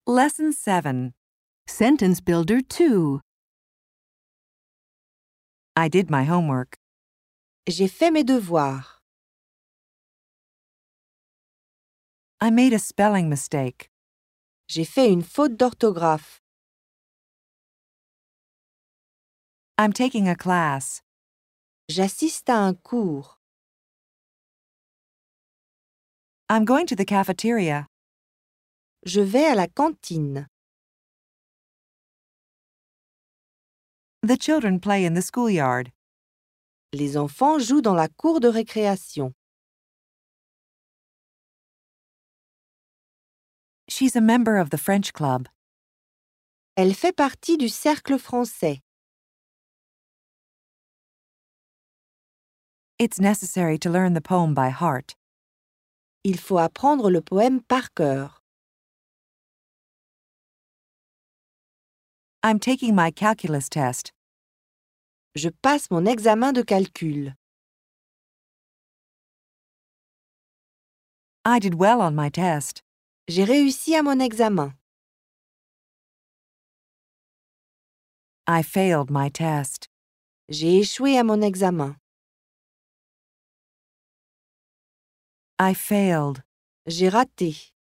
Lesson 7. Sentence Builder 2. I did my homework. J'ai fait mes devoirs. I made a spelling mistake. J'ai fait une faute d'orthographe. I'm taking a class. J'assiste à un cours. I'm going to the cafeteria. Je vais à la cantine. The children play in the schoolyard. Les enfants jouent dans la cour de récréation. She's a member of the French club. Elle fait partie du cercle français. It's necessary to learn the poem by heart. Il faut apprendre le poème par cœur. I'm taking my calculus test. Je passe mon examen de calcul. I did well on my test. J'ai réussi à mon examen. I failed my test. J'ai échoué à mon examen. I failed. J'ai raté.